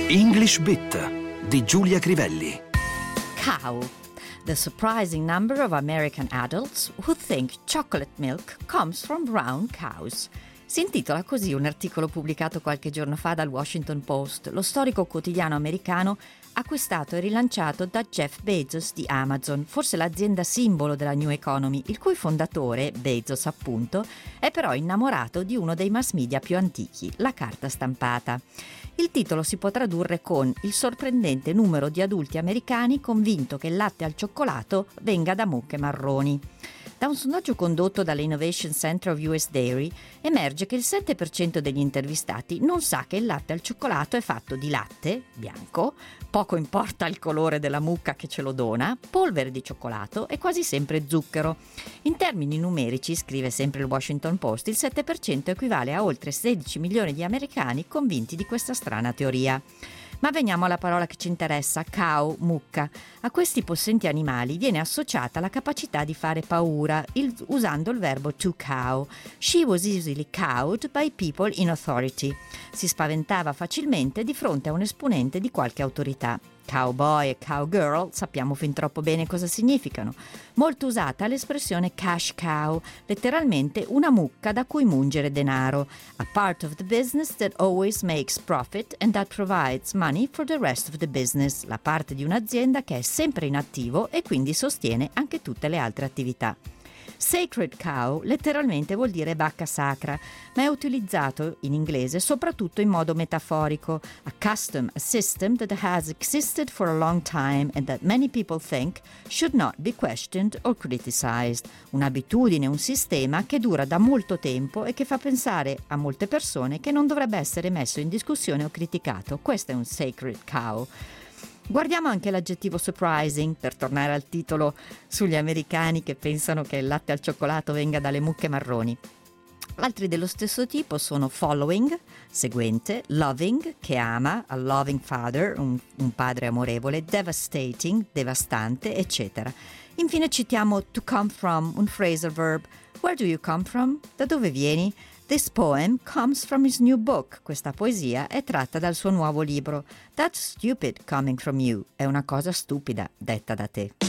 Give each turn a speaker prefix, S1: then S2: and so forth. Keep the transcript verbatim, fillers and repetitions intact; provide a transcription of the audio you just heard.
S1: English Bit di Giulia Crivelli.
S2: Cow. The surprising number of American adults who think chocolate milk comes from brown cows. Si intitola così un articolo pubblicato qualche giorno fa dal Washington Post, lo storico quotidiano americano acquistato e rilanciato da Jeff Bezos di Amazon, forse l'azienda simbolo della New Economy, il cui fondatore, Bezos appunto, è però innamorato di uno dei mass media più antichi, la carta stampata. Il titolo si può tradurre con il sorprendente numero di adulti americani convinto che il latte al cioccolato venga da mucche marroni. Da un sondaggio condotto dall'Innovation Center of U S Dairy emerge che il sette per cento degli intervistati non sa che il latte al cioccolato è fatto di latte, bianco, poco importa il colore della mucca che ce lo dona, polvere di cioccolato e quasi sempre zucchero. In termini numerici, scrive sempre il Washington Post, il sette per cento equivale a oltre sedici milioni di americani convinti di questa strana teoria. Ma veniamo alla parola che ci interessa, cow, mucca. A questi possenti animali viene associata la capacità di fare paura, il, usando il verbo to cow. She was easily cowed by people in authority. Si spaventava facilmente di fronte a un esponente di qualche autorità. Cowboy e cowgirl sappiamo fin troppo bene cosa significano. Molto usata l'espressione cash cow, letteralmente una mucca da cui mungere denaro. A part of the business that always makes profit and that provides money for the rest of the business. La parte di un'azienda che è sempre in attivo e quindi sostiene anche tutte le altre attività. Sacred cow letteralmente vuol dire vacca sacra, ma è utilizzato in inglese soprattutto in modo metaforico. A custom, a system that has existed for a long time and that many people think should not be questioned or criticized. Un'abitudine, un sistema che dura da molto tempo e che fa pensare a molte persone che non dovrebbe essere messo in discussione o criticato. Questo è un sacred cow. Guardiamo anche l'aggettivo surprising, per tornare al titolo sugli americani che pensano che il latte al cioccolato venga dalle mucche marroni. Altri dello stesso tipo sono following, seguente, loving, che ama, a loving father, un, un padre amorevole, devastating, devastante, eccetera. Infine citiamo to come from, un phrasal verb. Where do you come from? Da dove vieni? This poem comes from his new book. Questa poesia è tratta dal suo nuovo libro. That's stupid coming from you. È una cosa stupida detta da te.